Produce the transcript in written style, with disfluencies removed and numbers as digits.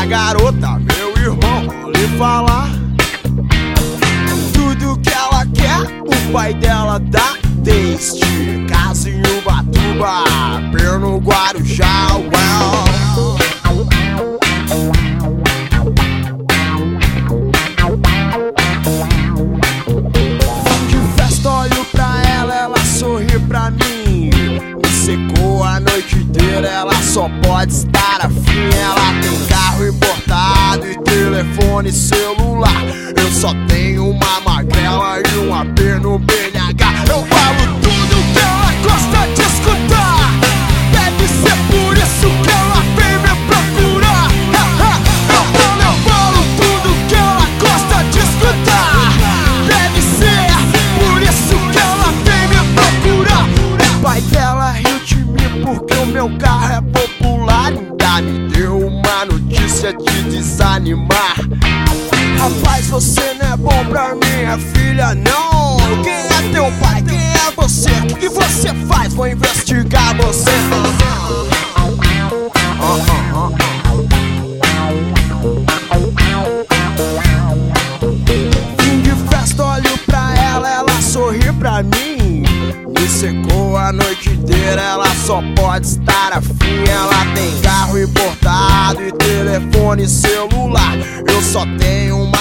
minha garota, meu irmão, vou lhe falar. Tudo que ela quer, o pai dela dá. Desde casa em Ubatuba, Pelo Guarujá, de festa olho pra ela, ela sorri pra mim. Me secou a noite inteira, ela só pode estar afim. Ela tem carro importado e telefone celular. Eu só tenho uma magrela e um AP no BNH. Eu falo tudo que ela gosta de escutar. Deve ser por isso que ela vem me procurar. Eu falo tudo que ela gosta de escutar. Deve ser por isso que ela vem me procurar. O pai dela riu de mim porque o meu carro é popular. Ainda me deu uma notícia de desanimar. Rapaz, você não é bom pra minha filha, não. Quem é teu pai? Quem é você? O que você faz? Vou investigar você. Fim de festa, olho pra ela, ela sorri pra mim. Me secou a noite inteira, ela só pode estar afim. Ela tem carro importado e telefone celular. Eu só tenho uma